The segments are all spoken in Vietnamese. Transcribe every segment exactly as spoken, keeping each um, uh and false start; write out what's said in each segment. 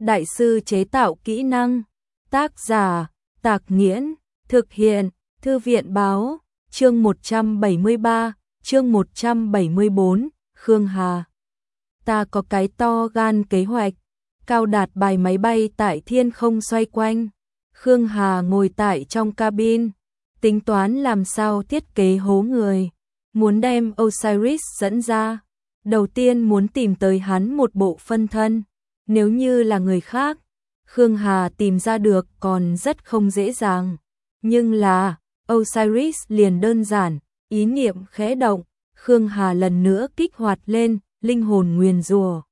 đại sư chế tạo kỹ năng. Tác giả, Tạc Nghiễn, thực hiện, Thư viện báo, chương một trăm bảy mươi ba, chương một trăm bảy mươi bốn, Khương Hà. Ta có cái to gan kế hoạch, Cao Đạt bài máy bay tại thiên không xoay quanh. Khương Hà ngồi tại trong cabin, tính toán làm sao thiết kế hố người, muốn đem Osiris dẫn ra. Đầu tiên muốn tìm tới hắn một bộ phân thân, nếu như là người khác, Khương Hà tìm ra được còn rất không dễ dàng. Nhưng là, Osiris liền đơn giản, ý niệm khẽ động, Khương Hà lần nữa kích hoạt lên, linh hồn nguyền rủa.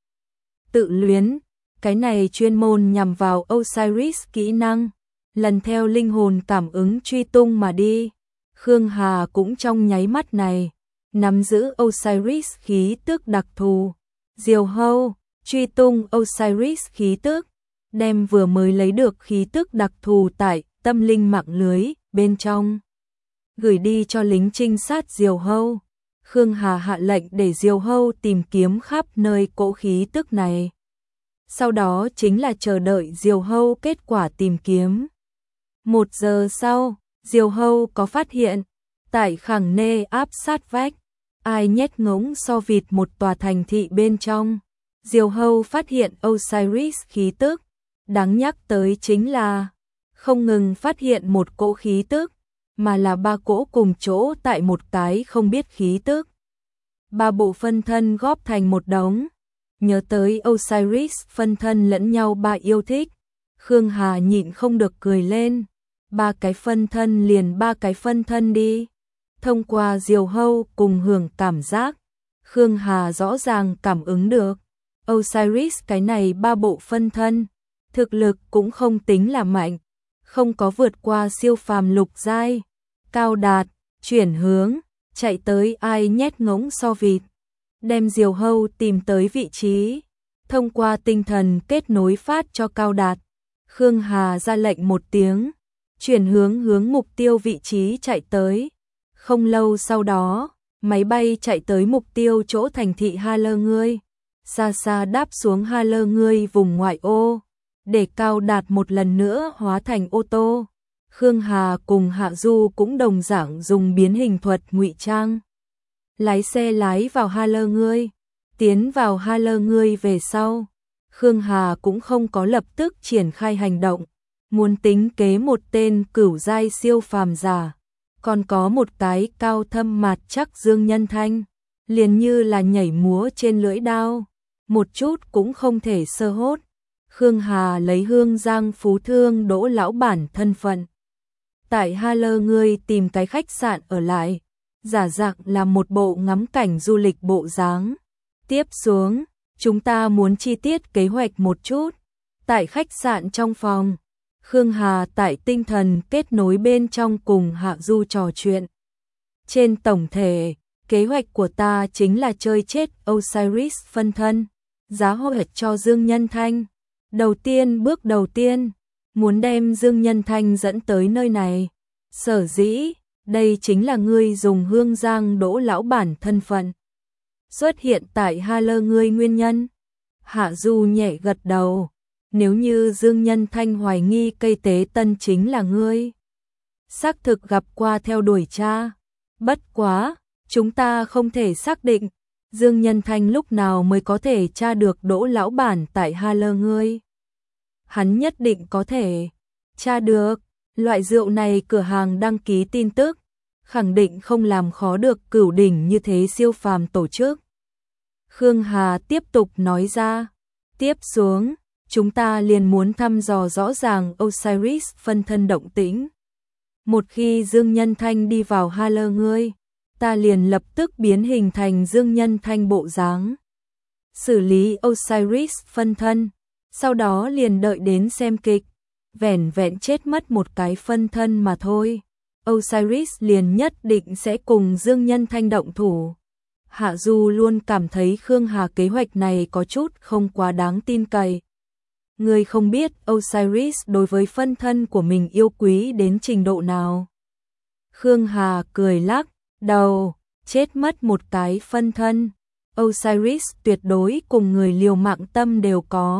Tự luyến, cái này chuyên môn nhằm vào Osiris kỹ năng, lần theo linh hồn cảm ứng truy tung mà đi. Khương Hà cũng trong nháy mắt này, nắm giữ Osiris khí tức đặc thù. Diều hâu, truy tung Osiris khí tức, đem vừa mới lấy được khí tức đặc thù tại tâm linh mạng lưới bên trong, gửi đi cho lính trinh sát Diều hâu. Khương Hà hạ lệnh để Diều hâu tìm kiếm khắp nơi cỗ khí tức này. Sau đó chính là chờ đợi Diều hâu kết quả tìm kiếm. Một giờ sau, Diều hâu có phát hiện, tại Khẳng Nê áp sát vách, ai nhét ngỗng so vịt một tòa thành thị bên trong. Diều hâu phát hiện Osiris khí tức, đáng nhắc tới chính là không ngừng phát hiện một cỗ khí tức, mà là ba cỗ cùng chỗ tại một cái không biết khí tức. Ba bộ phân thân góp thành một đống, nhớ tới Osiris phân thân lẫn nhau ba yêu thích. Khương Hà nhịn không được cười lên, ba cái phân thân liền ba cái phân thân đi. Thông qua Diều hâu cùng hưởng cảm giác, Khương Hà rõ ràng cảm ứng được Osiris cái này ba bộ phân thân, thực lực cũng không tính là mạnh, không có vượt qua siêu phàm lục giai. Cao Đạt, chuyển hướng, chạy tới ai nhét ngỗng so vịt, đem Diều hâu tìm tới vị trí, thông qua tinh thần kết nối phát cho Cao Đạt. Khương Hà ra lệnh một tiếng, chuyển hướng hướng mục tiêu vị trí chạy tới. Không lâu sau đó, máy bay chạy tới mục tiêu chỗ thành thị Ha Lơ Ngươi, xa xa đáp xuống Ha Lơ Ngươi vùng ngoại ô, để Cao Đạt một lần nữa hóa thành ô tô. Khương Hà cùng Hạ Du cũng đồng dạng dùng biến hình thuật ngụy trang, lái xe lái vào Ha Lơ Ngươi. Tiến vào Ha Lơ Ngươi về sau, Khương Hà cũng không có lập tức triển khai hành động, muốn tính kế một tên cửu giai siêu phàm giả, còn có một cái cao thâm mạt chắc Dương Nhân Thanh, liền như là nhảy múa trên lưỡi đao, một chút cũng không thể sơ hốt. Khương Hà lấy Hương Giang Phú Thương Đỗ lão bản thân phận, tại Ha Lơ Ngươi tìm cái khách sạn ở lại, giả dạng là một bộ ngắm cảnh du lịch bộ dáng. Tiếp xuống, chúng ta muốn chi tiết kế hoạch một chút. Tại khách sạn trong phòng, Khương Hà tại tinh thần kết nối bên trong cùng Hạ Du trò chuyện. Trên tổng thể, kế hoạch của ta chính là chơi chết Osiris phân thân, giá họa cho Dương Nhân Thanh. Đầu tiên bước đầu tiên, muốn đem Dương Nhân Thanh dẫn tới nơi này. Sở dĩ, đây chính là ngươi dùng Hương Giang Đỗ lão bản thân phận xuất hiện tại Ha Lơ Ngươi nguyên nhân. Hạ Du nhẹ gật đầu, nếu như Dương Nhân Thanh hoài nghi cây tế tân chính là ngươi, xác thực gặp qua theo đuổi cha. Bất quá, chúng ta không thể xác định Dương Nhân Thanh lúc nào mới có thể tra được Đỗ lão bản tại Ha Lơ Ngươi. Hắn nhất định có thể tra được, loại rượu này cửa hàng đăng ký tin tức, khẳng định không làm khó được cửu đỉnh như thế siêu phàm tổ chức. Khương Hà tiếp tục nói ra, tiếp xuống, chúng ta liền muốn thăm dò rõ ràng Osiris phân thân động tĩnh. Một khi Dương Nhân Thanh đi vào Ha Lơ Ngươi, ta liền lập tức biến hình thành Dương Nhân Thanh bộ dáng, xử lý Osiris phân thân, sau đó liền đợi đến xem kịch. Vẻn vẹn chết mất một cái phân thân mà thôi, Osiris liền nhất định sẽ cùng Dương Nhân Thanh động thủ. Hạ Du luôn cảm thấy Khương Hà kế hoạch này có chút không quá đáng tin cậy. Người không biết Osiris đối với phân thân của mình yêu quý đến trình độ nào. Khương Hà cười lắc đầu, chết mất một cái phân thân, Osiris tuyệt đối cùng người liều mạng tâm đều có.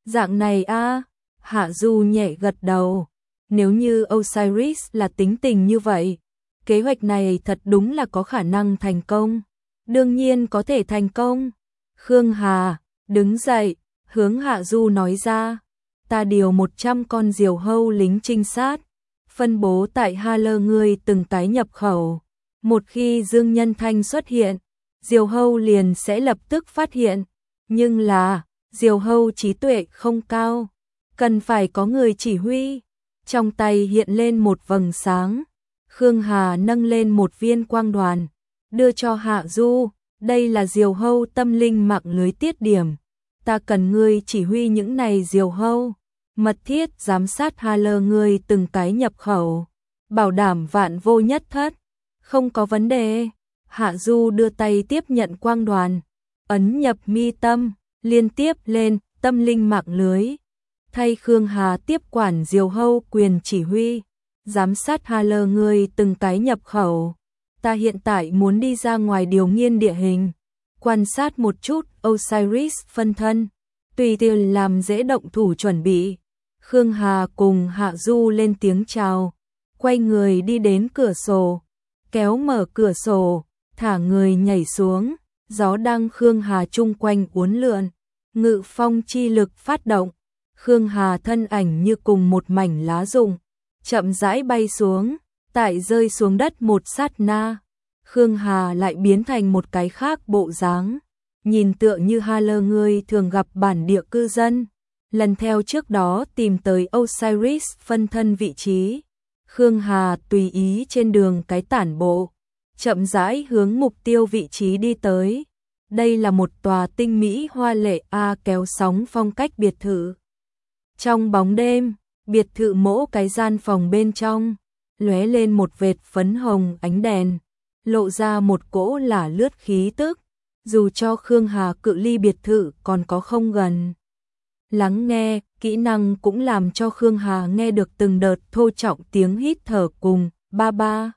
Dạng này a, Hạ Du nhẹ gật đầu. Nếu như Osiris là tính tình như vậy, kế hoạch này thật đúng là có khả năng thành công. Đương nhiên có thể thành công. Khương Hà đứng dậy, hướng Hạ Du nói ra, ta điều một trăm con diều hâu lính trinh sát, phân bố tại Ha Lơ ngươi từng cái nhập khẩu. Một khi Dương Nhân Thanh xuất hiện, diều hâu liền sẽ lập tức phát hiện. Nhưng là, diều hâu trí tuệ không cao, cần phải có người chỉ huy. Trong tay hiện lên một vầng sáng, Khương Hà nâng lên một viên quang đoàn, đưa cho Hạ Du, đây là diều hâu tâm linh mạng lưới tiết điểm. Ta cần ngươi chỉ huy những này diều hâu, mật thiết giám sát Ha Lơ ngươi từng cái nhập khẩu, bảo đảm vạn vô nhất thất. Không có vấn đề. Hạ Du đưa tay tiếp nhận quang đoàn, ấn nhập mi tâm, liên tiếp lên tâm linh mạng lưới. Thay Khương Hà tiếp quản diều hâu quyền chỉ huy, giám sát Ha Lơ ngươi từng cái nhập khẩu. Ta hiện tại muốn đi ra ngoài điều nghiên địa hình, quan sát một chút Osiris phân thân, tùy tiện làm dễ động thủ chuẩn bị. Khương Hà cùng Hạ Du lên tiếng chào, quay người đi đến cửa sổ, kéo mở cửa sổ, thả người nhảy xuống, gió đang Khương Hà chung quanh uốn lượn, ngự phong chi lực phát động. Khương Hà thân ảnh như cùng một mảnh lá rụng, chậm rãi bay xuống, tại rơi xuống đất một sát na, Khương Hà lại biến thành một cái khác bộ dáng, nhìn tựa như Ha Lơ ngươi thường gặp bản địa cư dân, lần theo trước đó tìm tới Osiris phân thân vị trí. Khương Hà tùy ý trên đường cái tản bộ, chậm rãi hướng mục tiêu vị trí đi tới. Đây là một tòa tinh mỹ hoa lệ a kéo sóng phong cách biệt thự. Trong bóng đêm, biệt thự mỗi cái gian phòng bên trong lóe lên một vệt phấn hồng ánh đèn, lộ ra một cỗ lả lướt khí tức, dù cho Khương Hà cự ly biệt thự còn có không gần. Lắng nghe, kỹ năng cũng làm cho Khương Hà nghe được từng đợt thô trọng tiếng hít thở cùng ba ba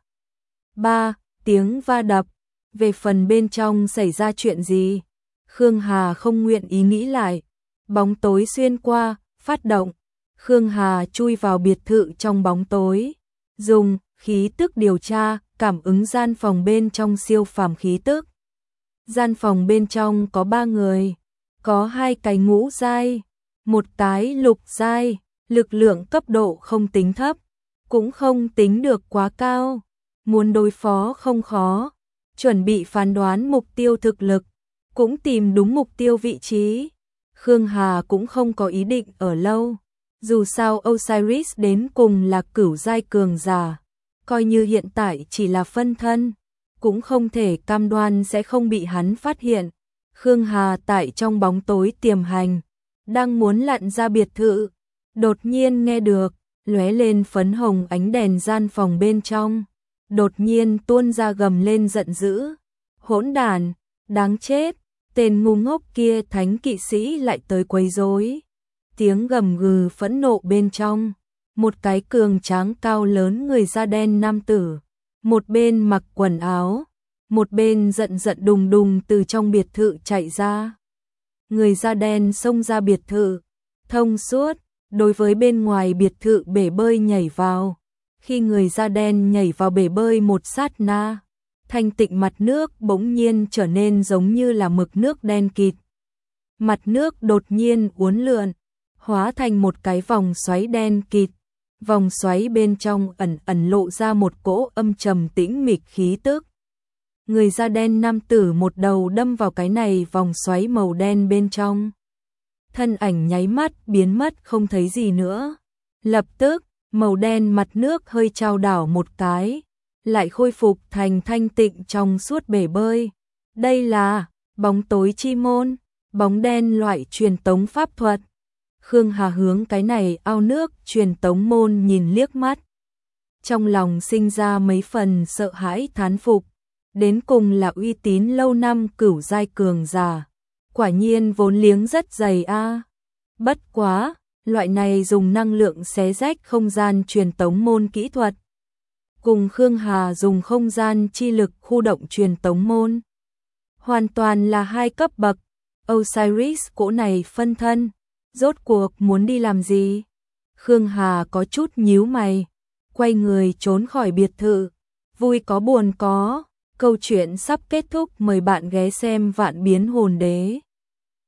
ba tiếng va đập. Về phần bên trong xảy ra chuyện gì, Khương Hà không nguyện ý nghĩ lại. Bóng tối xuyên qua, phát động. Khương Hà chui vào biệt thự trong bóng tối, dùng khí tức điều tra, cảm ứng gian phòng bên trong siêu phàm khí tức. Gian phòng bên trong có ba người, có hai cái ngũ giai, một cái lục giai, lực lượng cấp độ không tính thấp, cũng không tính được quá cao, muốn đối phó không khó. Chuẩn bị phán đoán mục tiêu thực lực, cũng tìm đúng mục tiêu vị trí. Khương Hà cũng không có ý định ở lâu, dù sao Osiris đến cùng là cửu giai cường giả, coi như hiện tại chỉ là phân thân, cũng không thể cam đoan sẽ không bị hắn phát hiện. Khương Hà tại trong bóng tối tiềm hành, đang muốn lặn ra biệt thự, đột nhiên nghe được lóe lên phấn hồng ánh đèn gian phòng bên trong. Đột nhiên tuôn ra gầm lên giận dữ, hỗn đản, đáng chết, tên ngu ngốc kia thánh kỵ sĩ lại tới quấy rối. Tiếng gầm gừ phẫn nộ bên trong, một cái cường tráng cao lớn người da đen nam tử, một bên mặc quần áo, một bên giận giận đùng đùng từ trong biệt thự chạy ra. Người da đen xông ra biệt thự, thông suốt, đối với bên ngoài biệt thự bể bơi nhảy vào. Khi người da đen nhảy vào bể bơi một sát na, thanh tịnh mặt nước bỗng nhiên trở nên giống như là mực nước đen kịt. Mặt nước đột nhiên uốn lượn, hóa thành một cái vòng xoáy đen kịt. Vòng xoáy bên trong ẩn ẩn lộ ra một cỗ âm trầm tĩnh mịch khí tức. Người da đen nam tử một đầu đâm vào cái này vòng xoáy màu đen bên trong. Thân ảnh nháy mắt biến mất không thấy gì nữa. Lập tức, màu đen mặt nước hơi trao đảo một cái, lại khôi phục thành thanh tịnh trong suốt bể bơi. Đây là bóng tối chi môn, bóng đen loại truyền tống pháp thuật. Khương Hà hướng cái này ao nước truyền tống môn nhìn liếc mắt. Trong lòng sinh ra mấy phần sợ hãi thán phục, đến cùng là uy tín lâu năm cửu giai cường giả. Quả nhiên vốn liếng rất dày a. Bất quá, loại này dùng năng lượng xé rách không gian truyền tống môn kỹ thuật, cùng Khương Hà dùng không gian chi lực khu động truyền tống môn, hoàn toàn là hai cấp bậc. Osiris cỗ này phân thân, Rốt cuộc muốn đi làm gì? Khương Hà có chút nhíu mày, quay người trốn khỏi biệt thự. Vui có buồn có, câu chuyện sắp kết thúc, mời bạn ghé xem Vạn Biến Hồn Đế.